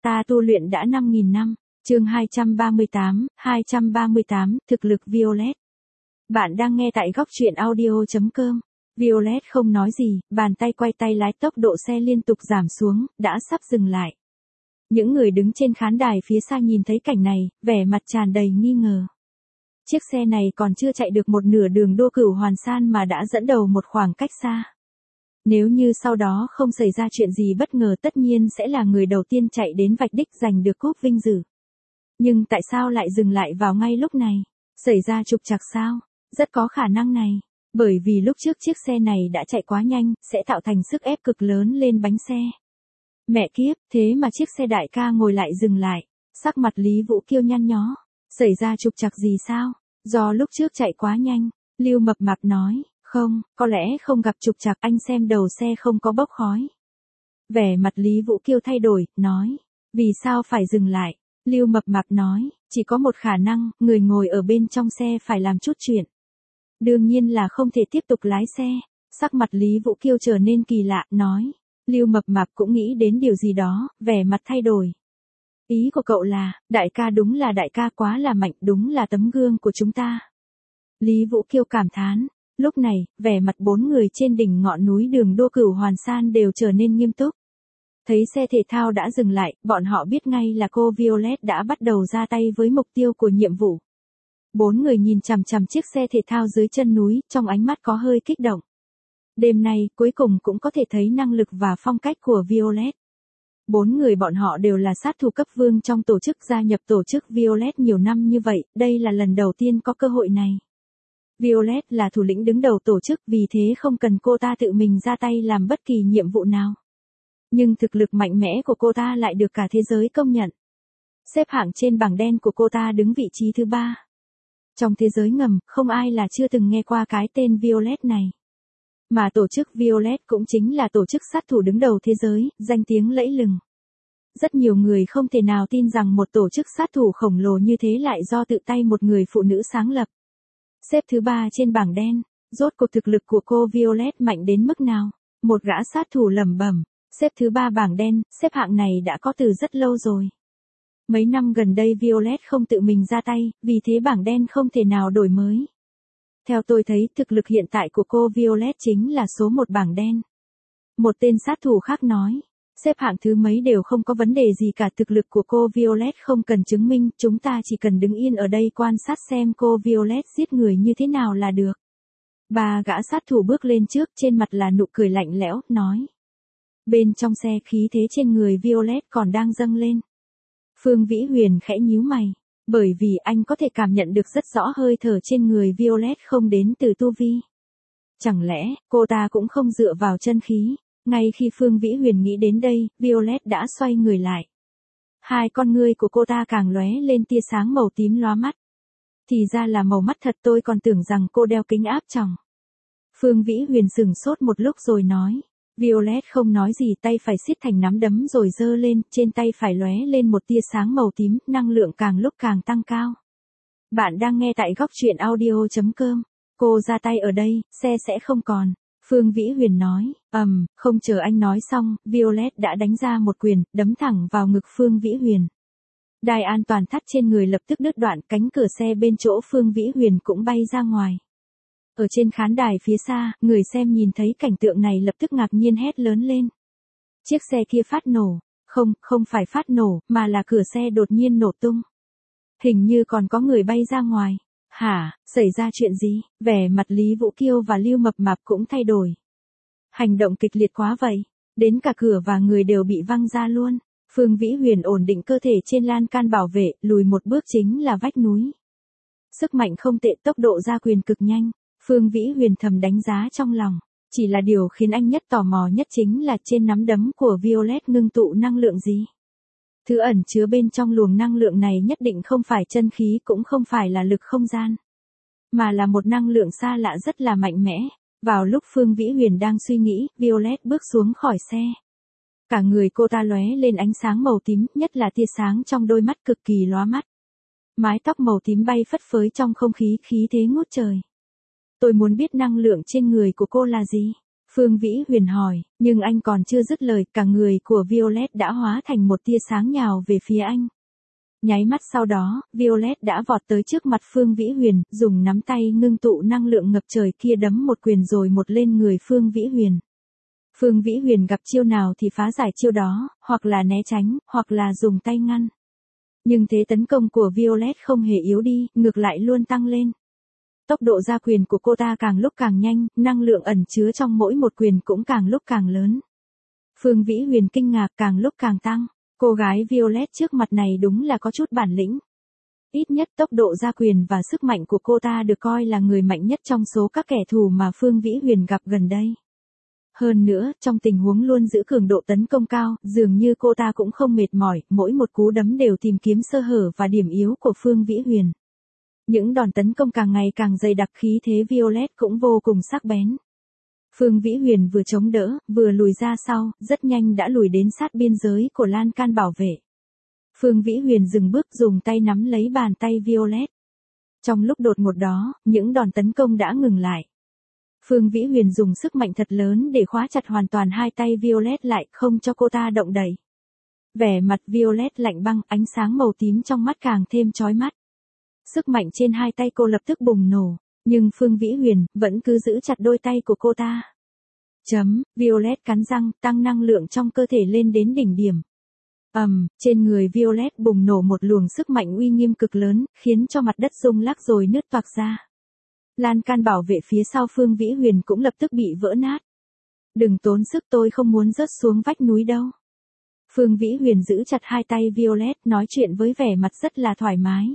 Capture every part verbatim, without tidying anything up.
Ta tu luyện đã năm nghìn năm. Chương hai trăm ba mươi tám, hai trăm ba mươi tám, thực lực Violet. Bạn đang nghe tại góc truyện audio chấm com. Violet không nói gì, bàn tay quay tay lái, tốc độ xe liên tục giảm xuống, đã sắp dừng lại. Những người đứng trên khán đài phía xa nhìn thấy cảnh này, vẻ mặt tràn đầy nghi ngờ. Chiếc xe này còn chưa chạy được một nửa đường Đô Cửu Hoàn San mà đã dẫn đầu một khoảng cách xa. Nếu như sau đó không xảy ra chuyện gì bất ngờ, tất nhiên sẽ là người đầu tiên chạy đến vạch đích giành được cúp vinh dự. Nhưng tại sao lại dừng lại vào ngay lúc này? Xảy ra trục trặc sao? Rất có khả năng này. Bởi vì lúc trước chiếc xe này đã chạy quá nhanh, sẽ tạo thành sức ép cực lớn lên bánh xe. Mẹ kiếp, thế mà chiếc xe đại ca ngồi lại dừng lại. Sắc mặt Lý Vũ Kiêu nhăn nhó. Xảy ra trục trặc gì sao? Do lúc trước chạy quá nhanh. Lưu Mập Mạp nói, không, có lẽ không gặp trục trặc, anh xem đầu xe không có bốc khói. Vẻ mặt Lý Vũ Kiêu thay đổi, nói, vì sao phải dừng lại? Lưu Mập Mạp nói, chỉ có một khả năng, người ngồi ở bên trong xe phải làm chút chuyện. Đương nhiên là không thể tiếp tục lái xe. Sắc mặt Lý Vũ Kiêu trở nên kỳ lạ, nói. Lưu Mập Mạp cũng nghĩ đến điều gì đó, vẻ mặt thay đổi. Ý của cậu là, đại ca đúng là đại ca quá là mạnh, đúng là tấm gương của chúng ta. Lý Vũ Kiêu cảm thán. Lúc này, vẻ mặt bốn người trên đỉnh ngọn núi đường Đô Cửu Hoàn San đều trở nên nghiêm túc. Thấy xe thể thao đã dừng lại, bọn họ biết ngay là cô Violet đã bắt đầu ra tay với mục tiêu của nhiệm vụ. Bốn người nhìn chằm chằm chiếc xe thể thao dưới chân núi, trong ánh mắt có hơi kích động. Đêm nay, cuối cùng cũng có thể thấy năng lực và phong cách của Violet. Bốn người bọn họ đều là sát thủ cấp vương trong tổ chức, gia nhập tổ chức Violet nhiều năm như vậy, đây là lần đầu tiên có cơ hội này. Violet là thủ lĩnh đứng đầu tổ chức, vì thế không cần cô ta tự mình ra tay làm bất kỳ nhiệm vụ nào. Nhưng thực lực mạnh mẽ của cô ta lại được cả thế giới công nhận. Xếp hạng trên bảng đen của cô ta đứng vị trí thứ ba. Trong thế giới ngầm, không ai là chưa từng nghe qua cái tên Violet này. Mà tổ chức Violet cũng chính là tổ chức sát thủ đứng đầu thế giới, danh tiếng lẫy lừng. Rất nhiều người không thể nào tin rằng một tổ chức sát thủ khổng lồ như thế lại do tự tay một người phụ nữ sáng lập. Xếp thứ ba trên bảng đen, rốt cuộc thực lực của cô Violet mạnh đến mức nào? Một gã sát thủ lẩm bẩm, xếp thứ ba bảng đen, xếp hạng này đã có từ rất lâu rồi. Mấy năm gần đây Violet không tự mình ra tay, vì thế bảng đen không thể nào đổi mới. Theo tôi thấy, thực lực hiện tại của cô Violet chính là số một bảng đen. Một tên sát thủ khác nói, xếp hạng thứ mấy đều không có vấn đề gì cả, thực lực của cô Violet không cần chứng minh, chúng ta chỉ cần đứng yên ở đây quan sát xem cô Violet giết người như thế nào là được. Ba gã sát thủ bước lên trước, trên mặt là nụ cười lạnh lẽo, nói. Bên trong xe khí thế trên người Violet còn đang dâng lên. Phương Vĩ Huyền khẽ nhíu mày, bởi vì anh có thể cảm nhận được rất rõ hơi thở trên người Violet không đến từ tu vi. Chẳng lẽ, cô ta cũng không dựa vào chân khí? Ngay khi Phương Vĩ Huyền nghĩ đến đây, Violet đã xoay người lại. Hai con ngươi của cô ta càng lóe lên tia sáng màu tím lóa mắt. Thì ra là màu mắt thật, tôi còn tưởng rằng cô đeo kính áp tròng. Phương Vĩ Huyền sửng sốt một lúc rồi nói. Violet không nói gì, tay phải siết thành nắm đấm rồi giơ lên, trên tay phải lóe lên một tia sáng màu tím, năng lượng càng lúc càng tăng cao. Bạn đang nghe tại góc truyện audio chấm com. Cô ra tay ở đây, xe sẽ không còn. Phương Vĩ Huyền nói, ầm, um, không chờ anh nói xong, Violet đã đánh ra một quyền, đấm thẳng vào ngực Phương Vĩ Huyền. Đai an toàn thắt trên người lập tức đứt đoạn, cánh cửa xe bên chỗ Phương Vĩ Huyền cũng bay ra ngoài. Ở trên khán đài phía xa, người xem nhìn thấy cảnh tượng này lập tức ngạc nhiên hét lớn lên. Chiếc xe kia phát nổ, không, không phải phát nổ, mà là cửa xe đột nhiên nổ tung. Hình như còn có người bay ra ngoài. Hả, xảy ra chuyện gì? Vẻ mặt Lý Vũ Kiêu và Lưu Mập Mạp cũng thay đổi. Hành động kịch liệt quá vậy, đến cả cửa và người đều bị văng ra luôn. Phương Vĩ Huyền ổn định cơ thể trên lan can bảo vệ, lùi một bước chính là vách núi. Sức mạnh không tệ, tốc độ ra quyền cực nhanh. Phương Vĩ Huyền thầm đánh giá trong lòng. Chỉ là điều khiến anh nhất tò mò nhất chính là trên nắm đấm của Violet ngưng tụ năng lượng gì. Thứ ẩn chứa bên trong luồng năng lượng này nhất định không phải chân khí, cũng không phải là lực không gian, mà là một năng lượng xa lạ rất là mạnh mẽ. Vào lúc Phương Vĩ Huyền đang suy nghĩ, Violet bước xuống khỏi xe. Cả người cô ta lóe lên ánh sáng màu tím, nhất là tia sáng trong đôi mắt cực kỳ lóa mắt. Mái tóc màu tím bay phất phới trong không khí, khí thế ngút trời. Tôi muốn biết năng lượng trên người của cô là gì? Phương Vĩ Huyền hỏi, nhưng anh còn chưa dứt lời, cả người của Violet đã hóa thành một tia sáng nhào về phía anh. Nháy mắt sau đó, Violet đã vọt tới trước mặt Phương Vĩ Huyền, dùng nắm tay ngưng tụ năng lượng ngập trời kia đấm một quyền rồi một lên người Phương Vĩ Huyền. Phương Vĩ Huyền gặp chiêu nào thì phá giải chiêu đó, hoặc là né tránh, hoặc là dùng tay ngăn. Nhưng thế tấn công của Violet không hề yếu đi, ngược lại luôn tăng lên. Tốc độ ra quyền của cô ta càng lúc càng nhanh, năng lượng ẩn chứa trong mỗi một quyền cũng càng lúc càng lớn. Phương Vĩ Huyền kinh ngạc càng lúc càng tăng. Cô gái Violet trước mặt này đúng là có chút bản lĩnh. Ít nhất tốc độ ra quyền và sức mạnh của cô ta được coi là người mạnh nhất trong số các kẻ thù mà Phương Vĩ Huyền gặp gần đây. Hơn nữa, trong tình huống luôn giữ cường độ tấn công cao, dường như cô ta cũng không mệt mỏi, mỗi một cú đấm đều tìm kiếm sơ hở và điểm yếu của Phương Vĩ Huyền. Những đòn tấn công càng ngày càng dày đặc, khí thế Violet cũng vô cùng sắc bén. Phương Vĩ Huyền vừa chống đỡ, vừa lùi ra sau, rất nhanh đã lùi đến sát biên giới của lan can bảo vệ. Phương Vĩ Huyền dừng bước, dùng tay nắm lấy bàn tay Violet. Trong lúc đột ngột đó, những đòn tấn công đã ngừng lại. Phương Vĩ Huyền dùng sức mạnh thật lớn để khóa chặt hoàn toàn hai tay Violet lại, không cho cô ta động đậy. Vẻ mặt Violet lạnh băng, ánh sáng màu tím trong mắt càng thêm chói mắt. Sức mạnh trên hai tay cô lập tức bùng nổ, nhưng Phương Vĩ Huyền vẫn cứ giữ chặt đôi tay của cô ta. Chấm, Violet cắn răng, tăng năng lượng trong cơ thể lên đến đỉnh điểm. Ầm, um, trên người Violet bùng nổ một luồng sức mạnh uy nghiêm cực lớn, khiến cho mặt đất rung lắc rồi nứt toạc ra. Lan can bảo vệ phía sau Phương Vĩ Huyền cũng lập tức bị vỡ nát. Đừng tốn sức, tôi không muốn rớt xuống vách núi đâu. Phương Vĩ Huyền giữ chặt hai tay Violet, nói chuyện với vẻ mặt rất là thoải mái.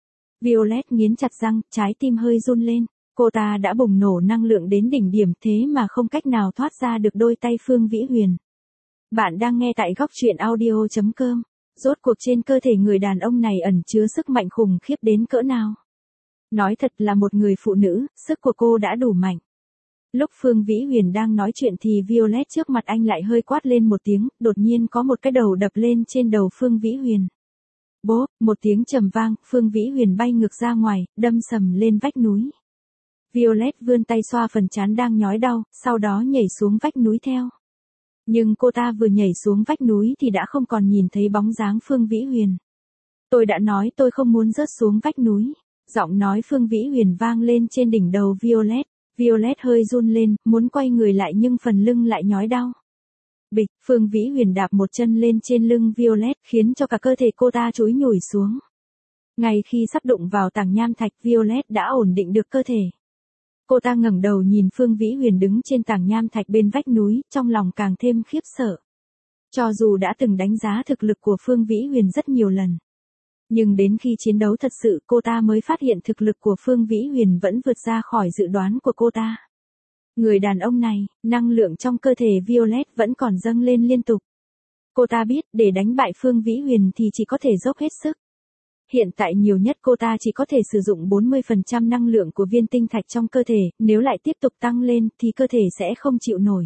Violet nghiến chặt răng, trái tim hơi run lên. Cô ta đã bùng nổ năng lượng đến đỉnh điểm, thế mà không cách nào thoát ra được đôi tay Phương Vĩ Huyền. Bạn đang nghe tại góc truyện audio chấm com. Rốt cuộc trên cơ thể người đàn ông này ẩn chứa sức mạnh khủng khiếp đến cỡ nào? Nói thật là một người phụ nữ, sức của cô đã đủ mạnh. Lúc Phương Vĩ Huyền đang nói chuyện thì Violet trước mặt anh lại hơi quát lên một tiếng, đột nhiên có một cái đầu đập lên trên đầu Phương Vĩ Huyền. Bốp, một tiếng trầm vang, Phương Vĩ Huyền bay ngược ra ngoài, đâm sầm lên vách núi. Violet vươn tay xoa phần trán đang nhói đau, sau đó nhảy xuống vách núi theo. Nhưng cô ta vừa nhảy xuống vách núi thì đã không còn nhìn thấy bóng dáng Phương Vĩ Huyền. Tôi đã nói tôi không muốn rớt xuống vách núi. Giọng nói Phương Vĩ Huyền vang lên trên đỉnh đầu Violet. Violet hơi run lên, muốn quay người lại nhưng phần lưng lại nhói đau. Bịch, Phương Vĩ Huyền đạp một chân lên trên lưng Violet, khiến cho cả cơ thể cô ta trối nhủi xuống. Ngay khi sắp đụng vào tảng nham thạch, Violet đã ổn định được cơ thể. Cô ta ngẩng đầu nhìn Phương Vĩ Huyền đứng trên tảng nham thạch bên vách núi, trong lòng càng thêm khiếp sợ. Cho dù đã từng đánh giá thực lực của Phương Vĩ Huyền rất nhiều lần, nhưng đến khi chiến đấu thật sự, cô ta mới phát hiện thực lực của Phương Vĩ Huyền vẫn vượt ra khỏi dự đoán của cô ta. Người đàn ông này, năng lượng trong cơ thể Violet vẫn còn dâng lên liên tục. Cô ta biết, để đánh bại Phương Vĩ Huyền thì chỉ có thể dốc hết sức. Hiện tại nhiều nhất cô ta chỉ có thể sử dụng bốn mươi phần trăm năng lượng của viên tinh thạch trong cơ thể, nếu lại tiếp tục tăng lên thì cơ thể sẽ không chịu nổi.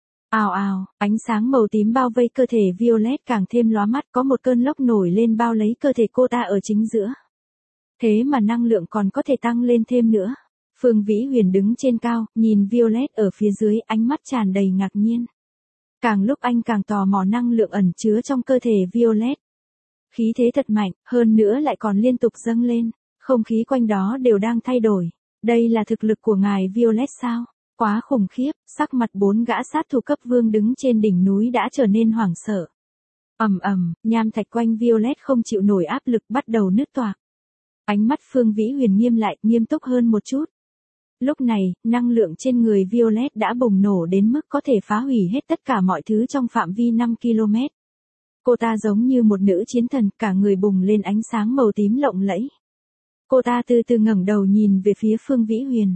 Ào ào, ánh sáng màu tím bao vây cơ thể Violet càng thêm lóa mắt, có một cơn lốc nổi lên bao lấy cơ thể cô ta ở chính giữa. Thế mà năng lượng còn có thể tăng lên thêm nữa. Phương Vĩ Huyền đứng trên cao, nhìn Violet ở phía dưới, ánh mắt tràn đầy ngạc nhiên. Càng lúc anh càng tò mò năng lượng ẩn chứa trong cơ thể Violet. Khí thế thật mạnh, hơn nữa lại còn liên tục dâng lên, không khí quanh đó đều đang thay đổi. Đây là thực lực của ngài Violet sao? Quá khủng khiếp, sắc mặt bốn gã sát thủ cấp vương đứng trên đỉnh núi đã trở nên hoảng sợ. Ầm ầm, nham thạch quanh Violet không chịu nổi áp lực bắt đầu nứt toạc. Ánh mắt Phương Vĩ Huyền nghiêm lại, nghiêm túc hơn một chút. Lúc này, năng lượng trên người Violet đã bùng nổ đến mức có thể phá hủy hết tất cả mọi thứ trong phạm vi năm ki lô mét. Cô ta giống như một nữ chiến thần, cả người bùng lên ánh sáng màu tím lộng lẫy. Cô ta từ từ ngẩng đầu nhìn về phía Phương Vĩ Huyền.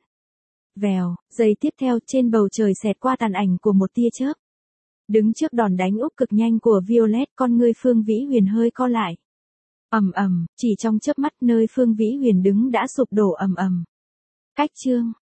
Vèo, giây tiếp theo trên bầu trời xẹt qua tàn ảnh của một tia chớp. Đứng trước đòn đánh úp cực nhanh của Violet, con người Phương Vĩ Huyền hơi co lại. Ầm ầm, chỉ trong chớp mắt nơi Phương Vĩ Huyền đứng đã sụp đổ ầm ầm. Cách chương